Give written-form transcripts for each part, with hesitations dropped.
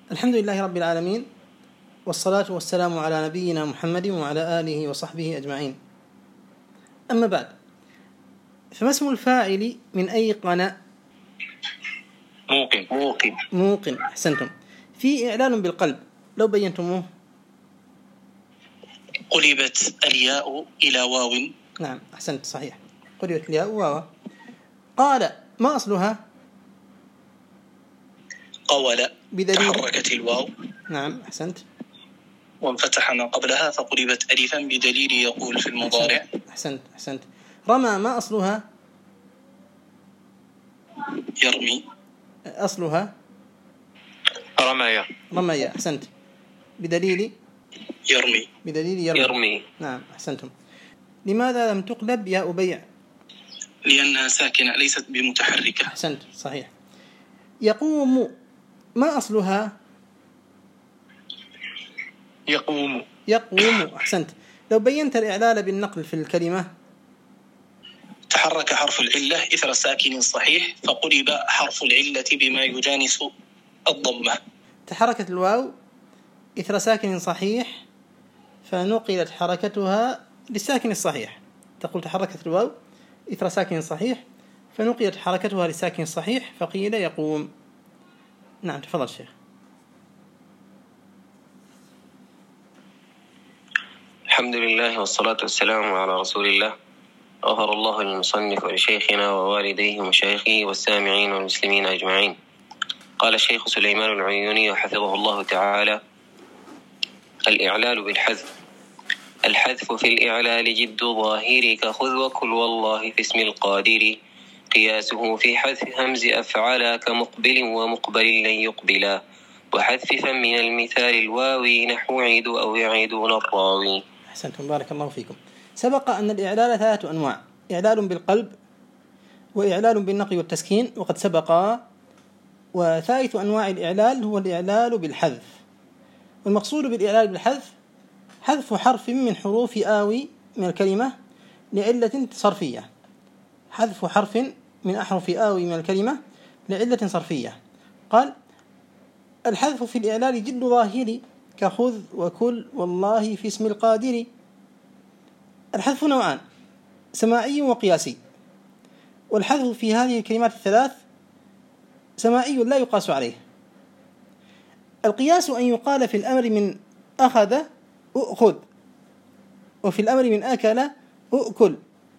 الحمد لله رب العالمين، والصلاة والسلام على نبينا محمد وعلى آله وصحبه أجمعين. أما بعد، فما اسم الفاعل من أيقن؟ موقن. أحسنتم. في إعلان بالقلب، لو بينتموه. قلبت الياء إلى واو. نعم، أحسنت، صحيح، قلبت الياء واو. قال، ما أصلها؟ قول، تحركت الواو. نعم، أحسنت. وانفتح ما قبلها فقلبت ألفا بدليل يقول في المضارع. أحسنت. رمى، ما أصلها؟ يرمي. أصلها رمي. أحسنت. بدليل يرمي. نعم، أحسنتم. لماذا لم تقلب يا أبيع؟ لأنها ساكنة ليست بمتحركة. أحسنت، صحيح. يقوم، ما أصلها؟ يقوم. أحسنت. لو بينت الإعلال بالنقل في الكلمة. تحرك حرف العلة إثر ساكن صحيح فقلب حرف العلة بما يجانس الضمة. تحركت الواو إثر ساكن صحيح فنقلت حركتها للساكن الصحيح. تقول تحركت الواو إثر ساكن صحيح فنقلت حركتها للساكن الصحيح فقيل يقوم. نعم، تفضل شيخ. الحمد لله والصلاة والسلام على رسول الله. غفر الله للمصنف ولشيخنا ووالديه ومشايخه والسامعين والمسلمين أجمعين. قال الشيخ سليمان العيوني حفظه الله تعالى: الإعلال بالحذف. الحذف في الإعلال جد ظاهر كخذ وكل والله في اسم القادر. قياسه في حذف همز أفعل كمقبل ومقبل لن يقبلا. وحذف من المثال الواوي نحو عيد أو يعيدون الراوي. أحسنتم، بارك الله فيكم. سبق أن الإعلال 3 أنواع: إعلال بالقلب، وإعلال بالنقل والتسكين، وقد سبق. وثالث أنواع الإعلال هو الإعلال بالحذف. والمقصود بالإعلال بالحذف حذف حرف من حروف آوي من الكلمة لعلة صرفية. حذف حرف من أحرف آوي من الكلمة لعلة صرفية. قال: الحذف في الإعلال جد ظاهري كخذ وكل والله في اسم القادر. الحذف نوعان: سماعي وقياسي. والحذف في هذه الكلمات الثلاث سماعي لا يقاس عليه. القياس أن يقال في الأمر من أخذ أخذ، وفي الأمر من أكل أكل،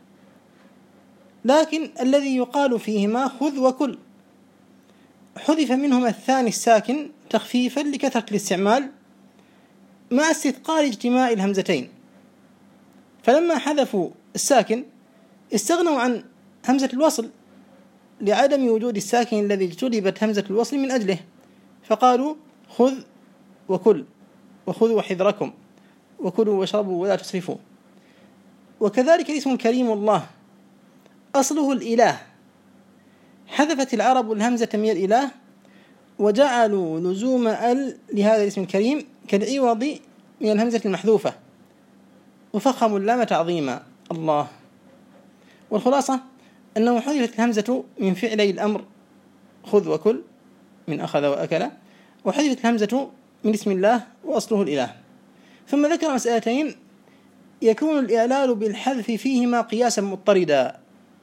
لكن الذي يقال فيهما خذ وكل حذف منهما الثاني الساكن تخفيفا لكثرة الاستعمال مع استثقال اجتماع الهمزتين. فلما حذفوا الساكن استغنوا عن همزة الوصل لعدم وجود الساكن الذي اجتلبت همزة الوصل من أجله، فقالوا خذ وكل، وخذوا حذركم، وكلوا واشربوا ولا تسرفوا. وكذلك الاسم الكريم الله أصله الإله، حذفت العرب الهمزة من الإله وجعلوا لزوم لهذا الاسم الكريم كالعوض من الهمزة المحذوفة، وفخموا اللام تعظيما الله. والخلاصة أنه حذفت الهمزة من فعلي الأمر خذ وكل من أخذ وأكل، وحذفت الهمزة من اسم الله وأصله الإله. ثم ذكر مسألتين يكون الإعلال بالحذف فيهما قياسا مضطردا.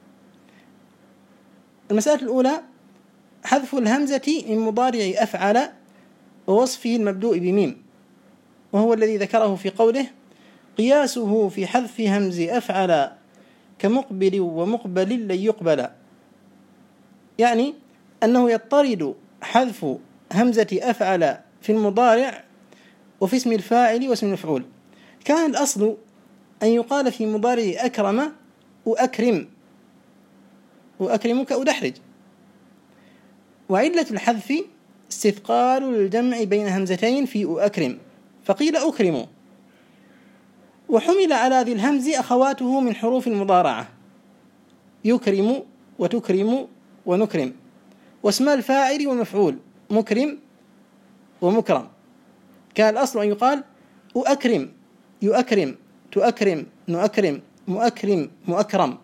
المسألة الأولى: حذف الهمزة من مضارع أفعل ووصفه المبدوء بميم، وهو الذي ذكره في قوله: قياسه في حذف همز أفعل كمقبل ومقبل لن يقبل. يعني أنه يضطرد حذف همزة أفعل في المضارع وفي اسم الفاعل واسم المفعول. كان الأصل أن يقال في مضارع أكرم وأكرمك أدحرج، وعلة الحذف استثقال الجمع بين همزتين في أكرم فقيل أكرم. وحمل على ذي الهمز أخواته من حروف المضارعة يكرم وتكرم ونكرم، واسم الفاعل والمفعول مكرم ومكرم. كان الأصل أن يقال أكرم يؤكرم تؤكرم نؤكرم مؤكرم مؤكرم،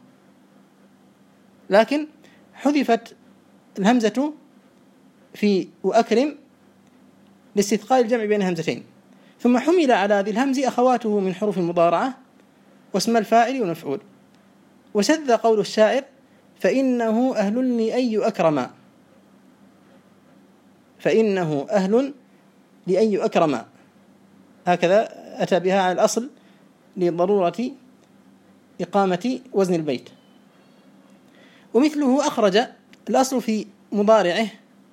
لكن حذفت الهمزة في أكرم لاستثقال الجمع بين همزتين، ثم حمل على ذي الهمز أخواته من حروف المضارعة واسم الفاعل والمفعول. وشذ قول الشاعر: فإنه أهل لأن يؤكرما، فإنه أهل لأن يؤكرما، هكذا أتى بها على الأصل لضرورة إقامة وزن البيت. ومثله أخرج، الأصل في مضارعه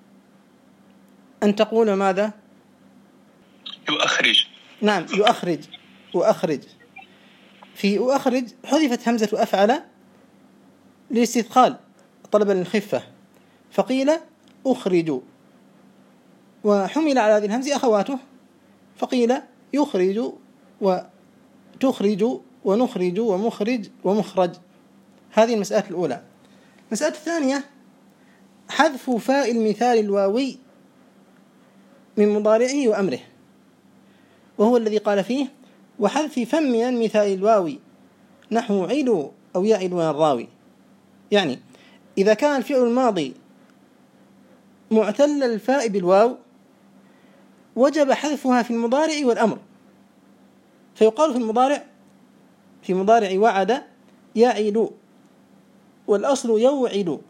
أن تقول ماذا؟ يؤخرج. نعم، يؤخرج، وأخرج. في أخرج حذفت همزة أفعل للاستثقال طلبا للخفة، فقيل أخرج، وحمل على هذه الهمز أخواته فقيل يخرج وتخرج ونخرج ومخرج ومخرج. هذه المسألة الأولى. المسألة الثانية حذف فاء المثال الواوي من مضارعه وأمره، وهو الذي قال فيه: وحذف فم من المثال الواوي نحو عيلوا أو يعلوا الراوي. يعني إذا كان الفعل الماضي معتل الفاء بالواو وجب حذفها في المضارع والأمر، فيقال في مضارع وعد يعد، والأصل يوعد،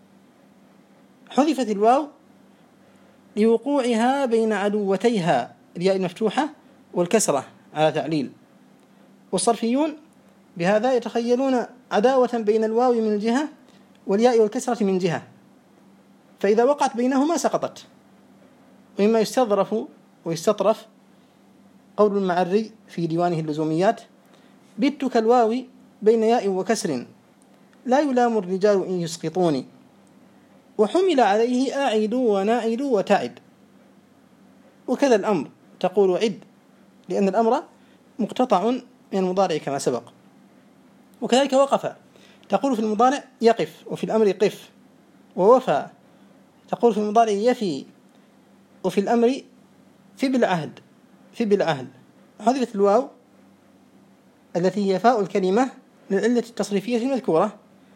حذفت الواو لوقوعها بين عدوتيها الياء المفتوحة والكسرة على تعليل. والصرفيون بهذا يتخيلون عداوة بين الواو من جهة والياء والكسرة من جهة، فإذا وقعت بينهما سقطت. ومما يستظرف ويستطرف قول المعري في ديوانه اللزوميات: بت كالواو بين ياء وكسر لا يلام الرجال إن يسقطوني. وحمل عليه أعد وناعد وتعد. وكذا الأمر، تقول عد لأن الأمر مقتطع من المضارع كما سبق. وكذلك وقف، تقول في المضارع يقف، وفي الأمر قف. ووفى، تقول في المضارع يفي، وفي الأمر في بالعهد، في بالعهد. حذفت الواو التي هي فاء الكلمة للعلة التصريفية المذكورة،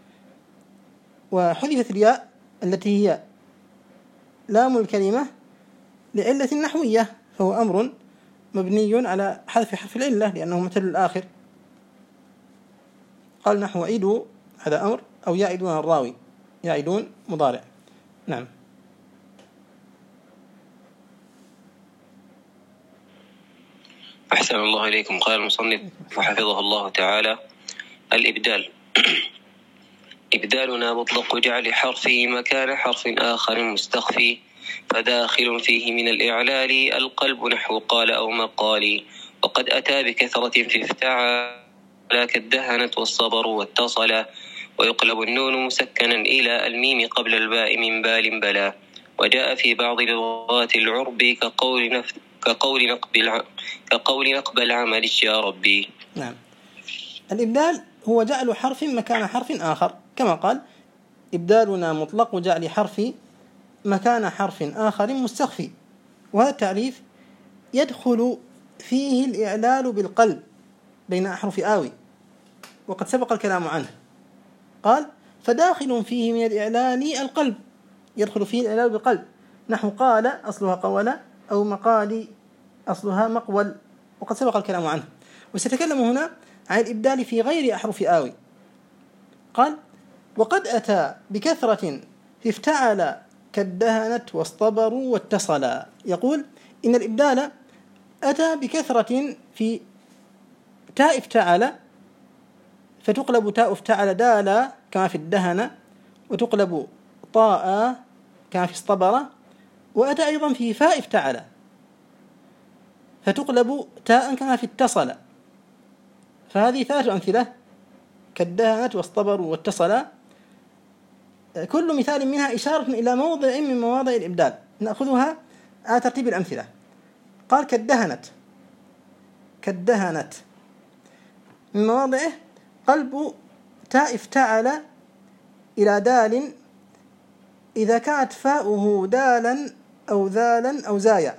وحذفت الياء التي هي لام الكلمة لعلة نحوية، فهو أمر مبني على حذف حرف العلة لأنه مثل الآخر. قال نحو عيدوا هذا أمر، أو يعدون الراوي، يعدون مضارع. نعم. أحسن الله إليكم. قال المصنف وحفظه الله تعالى: الإبدال. إبدالنا مطلق جعل حرفه مكان حرف آخر مستخفي، فداخل فيه من الإعلال القلب نحو قال أو مقال، وقد أتى بكثرة في افتعل كالدهنت والصبر واتصل، ويقلب النون مسكنا إلى الميم قبل الباء من بال بلا، وجاء في بعض لغات العرب كقول نقبل عمل يا ربي. نعم. الإبدال هو جعل حرف مكان حرف آخر، كما قال: إبدالنا مطلق جعل حرف مكان حرف آخر مستخفي. وهذا التعريف يدخل فيه الإعلال بالقلب بين أحرف آوي، وقد سبق الكلام عنه. قال: فداخل فيه من الإعلال القلب، يدخل فيه الإعلال بالقلب، نحو قال أصلها قول، أو مقال أصلها مقول، وقد سبق الكلام عنه. وسيتكلم هنا عن الإبدال في غير أحرف آوي. قال: وقد أتى بكثرة في افتعل كالدهنت واصطبروا واتصلا. يقول إن الإبدال أتى بكثرة في تاء افتعل، فتقلب تاء افتعل دالا كما في الدهن، وتقلب طاء كما في اصطبر. وأتى أيضا في فاء افتعل، فتقلب تاء كما في اتصل. فهذه 3 أمثلة: كالدهنت واصطبروا واتصلا، كل مثال منها إشارة إلى موضع من مواضع الإبدال. نأخذها على ترتيب الأمثلة. قال: كالدهنت من مواضعه قلب تاء افتعل إلى دال إذا كانت فاؤه دالا أو ذالا أو زايا.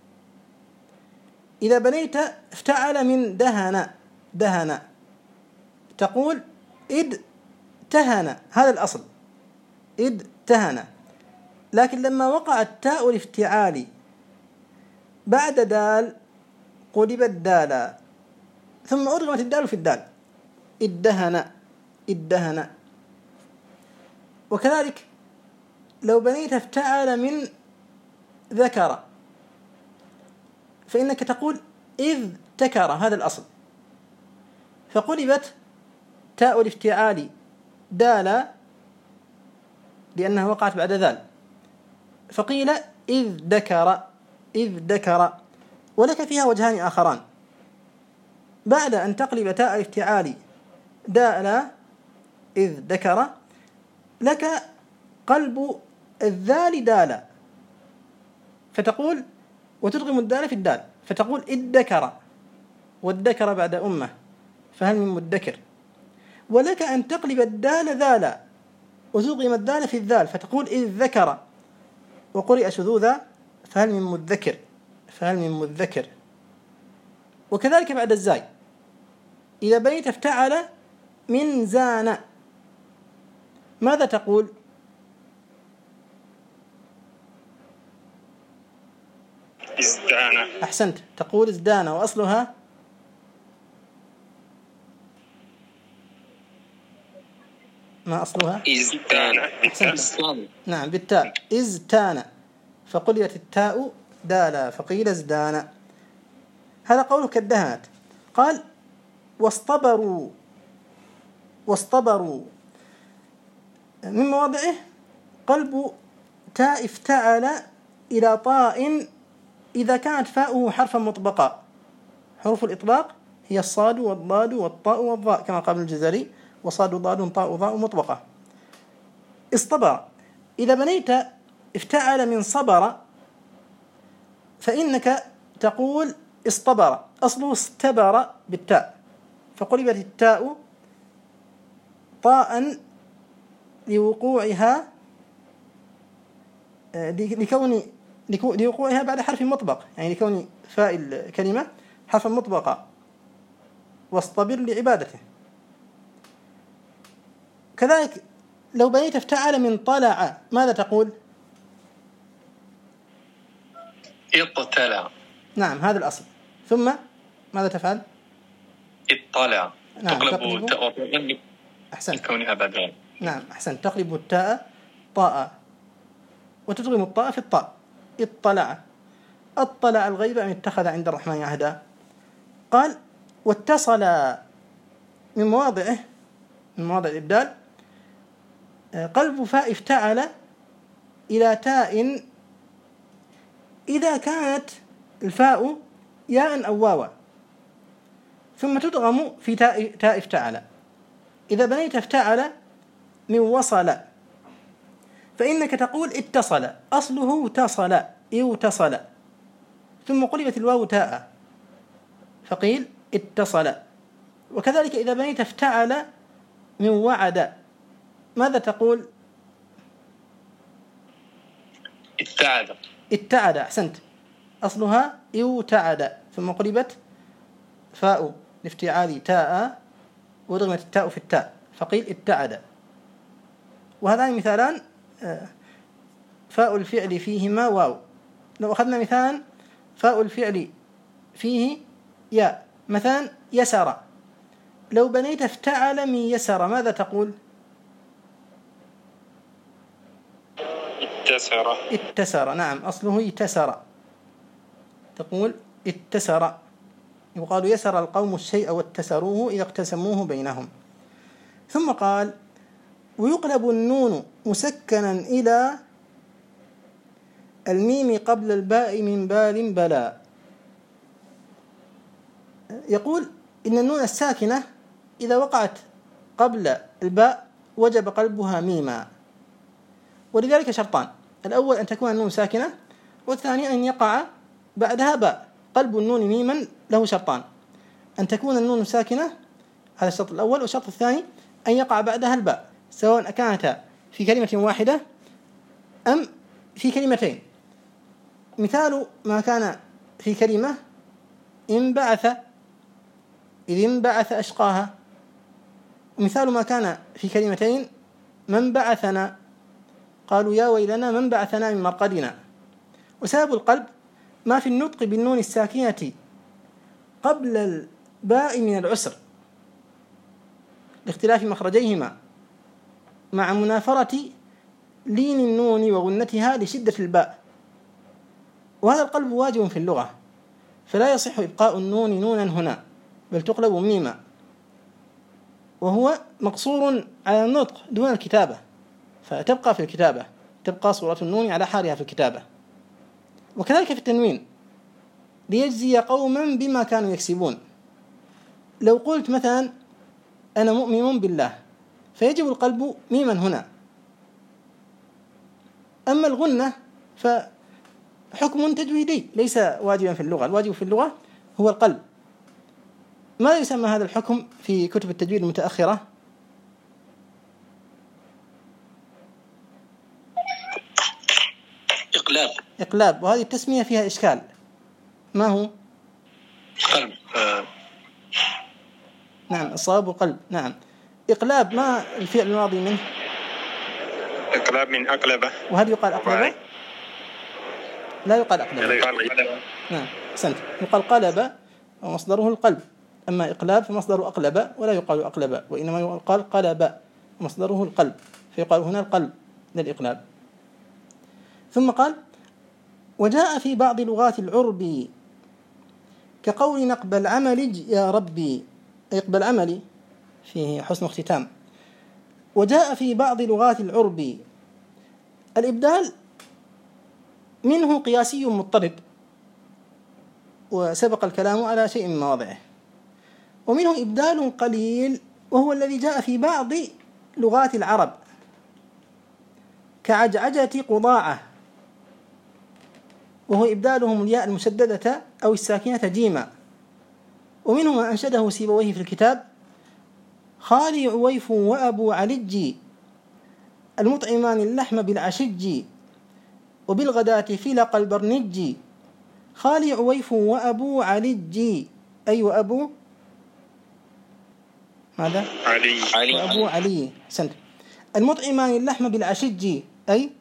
إذا بنيت افتعل من دهن تقول إد تهن، هذا الأصل إد تهن. لكن لما وقع التاء الافتعال بعد دال قلبت دالا ثم أدغمت الدال في الدال، ادهن. وكذلك لو بنيت افتعل من ذكر فإنك تقول إذ تكر، هذا الأصل، فقلبت تاء الافتعال دالا لأنها وقعت بعد ذال، فقيل إذ دكر. ولك فيها وجهان آخران. بعد أن تقلب تاء الافتعال دالا إذ دكر لك قلب الذال دالا فتقول، وتدغم الدال في الدال فتقول ادكر، والذكر بعد أمة فهل من مدكر. ولك أن تقلب الدال ذالا وتدغم الدال في الذال فتقول إذ ذكر، وقرئ شذوذا فهل من مذكر. وكذلك بعد الزاي إذا بنيت افتعل من زان ماذا تقول؟ ازدان. أحسنت، تقول ازدان، وأصلها ما أصلها؟ ازدان. أحسنت. نعم بالتاء ازتان، فقلبت التاء دالا فقيل ازدان. هذا قولك ادهنت. قال واصطبروا من مواضعه قلب تاء افتعل إلى طاء إذا كانت فاؤه حرفا مطبقا. حروف الإطباق هي الصاد والضاد والطاء والضاء كما قال الجزري، وصاد ضاد طاء ضاء مطبقة. اصطبر إذا بنيت افتعل من صبر فإنك تقول اصطبر، أصله استبر بالتاء فقلبت التاء طاء لوقوعها لوقوعها بعد حرف مطبق، يعني لكون فاء الكلمة حرفا مطبقا. واصطبر لعبادته. كذلك لو بنيت افتعل من طلع ماذا تقول؟ اطلع. نعم هذا الأصل. ثم ماذا تفعل؟ اطلع. نعم تقلب تاء أحسنت. كونها بعد. نعم أحسنت، تقلب التاء طاء وتدغم الطاء في الطاء. اطلع الغيب أم اتخذ عند الرحمن عهدا. قال واتصل من مواضع الإبدال قلب فاء افتعل إلى تاء إذا كانت الفاء ياء أو واوا، ثم تدغم في تاء افتعل. إذا بنيت افتعل من وصل فإنك تقول اتصل، أصله اتصل يوتصل، ثم قلبت الواو تاء فقيل اتصل. وكذلك إذا بنيت افتعل من وعد ماذا تقول؟ اتعد. أحسنت، أصلها يوتعد، ثم قلبت فاء الافتعال تاء ودغمت التاء في التاء فقيل اتعد. وهذان مثالان فاء الفعل فيهما واو. لو أخذنا مثال فاء الفعل فيه ياء مثلا يسر، لو بنيت افتعل من يسر ماذا تقول؟ اتسر. نعم أصله يتسر، تقول اتسر. يقال يسر القوم الشيء واتسروه إذا اقتسموه بينهم. ثم قال ويقلب النون مسكنا إلى الميم قبل الباء من بال بلا. يقول إن النون الساكنة إذا وقعت قبل الباء وجب قلبها ميما، ولذلك شرطان: الأول أن تكون النون ساكنة، والثاني أن يقع بعدها باء. قلب النون ميما له شرطان: أن تكون النون ساكنة، هذا الشرط الأول، والشرط الثاني أن يقع بعدها الباء، سواء كانت في كلمة واحدة أم في كلمتين. مثال ما كان في كلمة انبعث إذ انبعث أشقاها، ومثال ما كان في كلمتين من بعثنا قالوا يا ويلنا من بعثنا من مرقدنا. وسبب القلب ما في النطق بالنون الساكنة قبل الباء من العسر لاختلاف مخرجيهما مع منافرة لين النون وغنتها لشدة الباء، وهذا القلب واجب في اللغة، فلا يصح إبقاء النون نونا هنا بل تقلب ميما، وهو مقصور على النطق دون الكتابة، فتبقى في الكتابة، تبقى صورة النون على حالها في الكتابة. وكذلك في التنوين ليجزي قوما بما كانوا يكسبون. لو قلت مثلا أنا مؤمن بالله فيجب القلب ميما هنا. أما الغنة فحكم تجويدي ليس واجبا في اللغة، الواجب في اللغة هو القلب. ماذا يسمى هذا الحكم في كتب التجويد المتأخرة؟ إقلاب، وهذه التسمية فيها إشكال. ما هو؟ قلب. نعم، الصواب قلب. نعم. إقلاب ما الفعل الماضي منه؟ إقلاب من أقلبة. وهل يقال أقلبة؟ لا يقال أقلبة. نعم، أحسنت. يقال قلب ومصدره القلب، أما إقلاب فمصدره أقلب ولا يقال أقلب، وإنما يقال قلب ومصدره القلب، فيقال هنا القلب للإقلاب. ثم قال: وجاء في بعض لغات العرب كقول نقبل عملي يا ربي، أي اقبل عملي، فيه حسن اختتام. وجاء في بعض لغات العرب. الإبدال منه قياسي مضطرد، وسبق الكلام على شيء من مواضعه، ومنه إبدال قليل وهو الذي جاء في بعض لغات العرب كعجعجة قضاعة، وهو إبدالهم الياء المشددة أو الساكنة جيما. ومنه ما أنشده سيبويه في الكتاب: خالي عويف وأبو علج المطعمان اللحم بالعشج وبالغداة فلق البرنج. خالي عويف وأبو علج، أي وأبو ماذا؟ علي. وأبو علي، أحسنت. المطعمان اللحم بالعشج، أي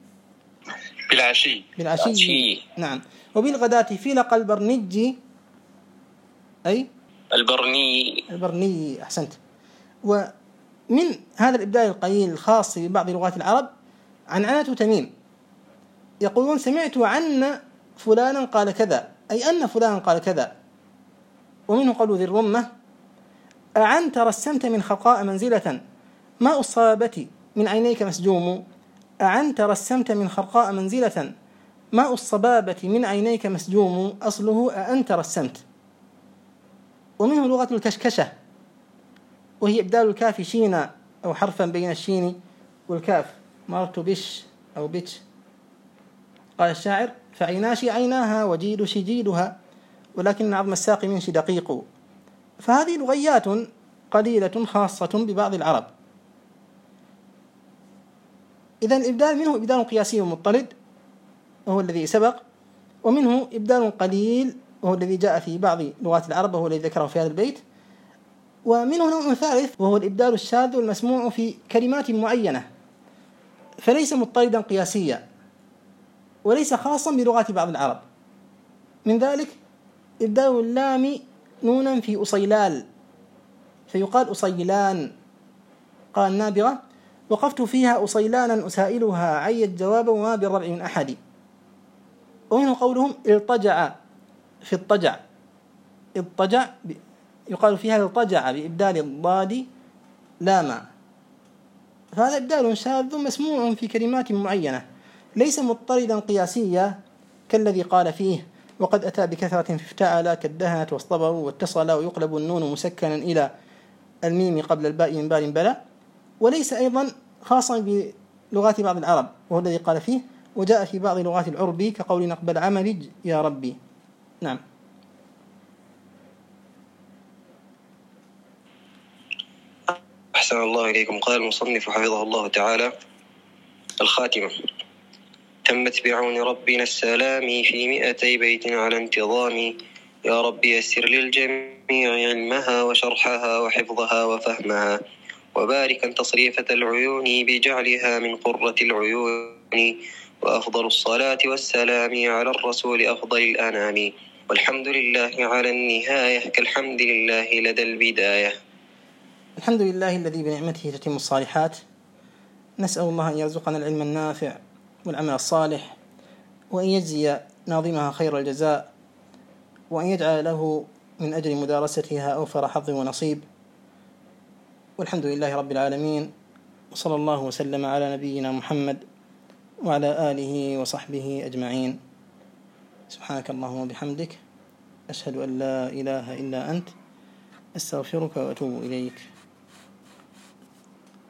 بالعشي. نعم. وبالغداة فلق البرنج، أي البرني، أحسنت. ومن هذا الإبدال القليل الخاص ببعض لغات العرب عنعنة تميم، يقولون: سمعت عن فلانا قال كذا، أي أن فلانا قال كذا. ومنه قول ذي الرمة: أعنت رسمت من خرقاء منزلة ماء الصبابة من عينيك مسجوم. أعنت رسمت من خرقاء منزلة ماء الصبابة من عينيك مسجوم، أصله أأنت رسمت. ومنه لغة الكشكشة، وهي إبدال الكاف شينا أو حرفا بين الشين والكاف. مرت بش أو بتش. قال الشاعر: فعيناشي عيناها وجيد شجيدها ولكن عظم الساق منش دقيق. فهذه لغيات قليلة خاصة ببعض العرب. إذن الإبدال منه إبدال قياسي مضطرد وهو الذي سبق، ومنه إبدال قليل وهو الذي جاء في بعض لغات العرب وهو الذي ذكره في هذا البيت. ومنه نوع ثالث وهو الإبدال الشاذ والمسموع في كلمات معينة، فليس مضطردا قياسيا وليس خاصا بلغات بعض العرب. من ذلك إبدال اللام نونا في أصيلال فيقال أصيلان. قال النابغة: وقفت فيها أصيلانا أسائلها عيت جوابا وما بالربع من أحد. ومنه قولهم الطجع في الطجع، الطجع يقال فيها الطجع بإبدال الضاد لاما. فهذا إبدال شاذ مسموع في كلمات معينة ليس مضطردا قياسيا كالذي قال فيه: وقد أتى بكثرة في افتعل كالدهنة واصطبروا واتصل ويقلب النون مسكنا إلى الميم قبل الباء من بال بلا. وليس أيضا خاصا بلغات بعض العرب وهو الذي قال فيه: وجاء في بعض لغات العرب كقول نقبل عملي يا ربي. نعم. أحسن الله إليكم. قال المصنف حفظه الله تعالى: الخاتمة. تمت بعون ربنا السلام في 200 بيت على انتظام. يا رب يسر للجميع علمها وشرحها وحفظها وفهمها، وباركا تصريفة العيون بجعلها من قرة العيون، وأفضل الصلاة والسلام على الرسول أفضل الأنام، والحمد لله على النهاية كالحمد لله لدى البداية. الحمد لله الذي بنعمته تتم الصالحات. نسأل الله أن يرزقنا العلم النافع والعمل الصالح، وأن يجزي ناظمها خير الجزاء، وأن يجعل له من أجل مدارستها أوفر حظ ونصيب. والحمد لله رب العالمين، وصلى الله وسلم على نبينا محمد وعلى آله وصحبه أجمعين. سبحانك اللهم وبحمدك، أشهد أن لا إله إلا أنت، أستغفرك وأتوب إليك.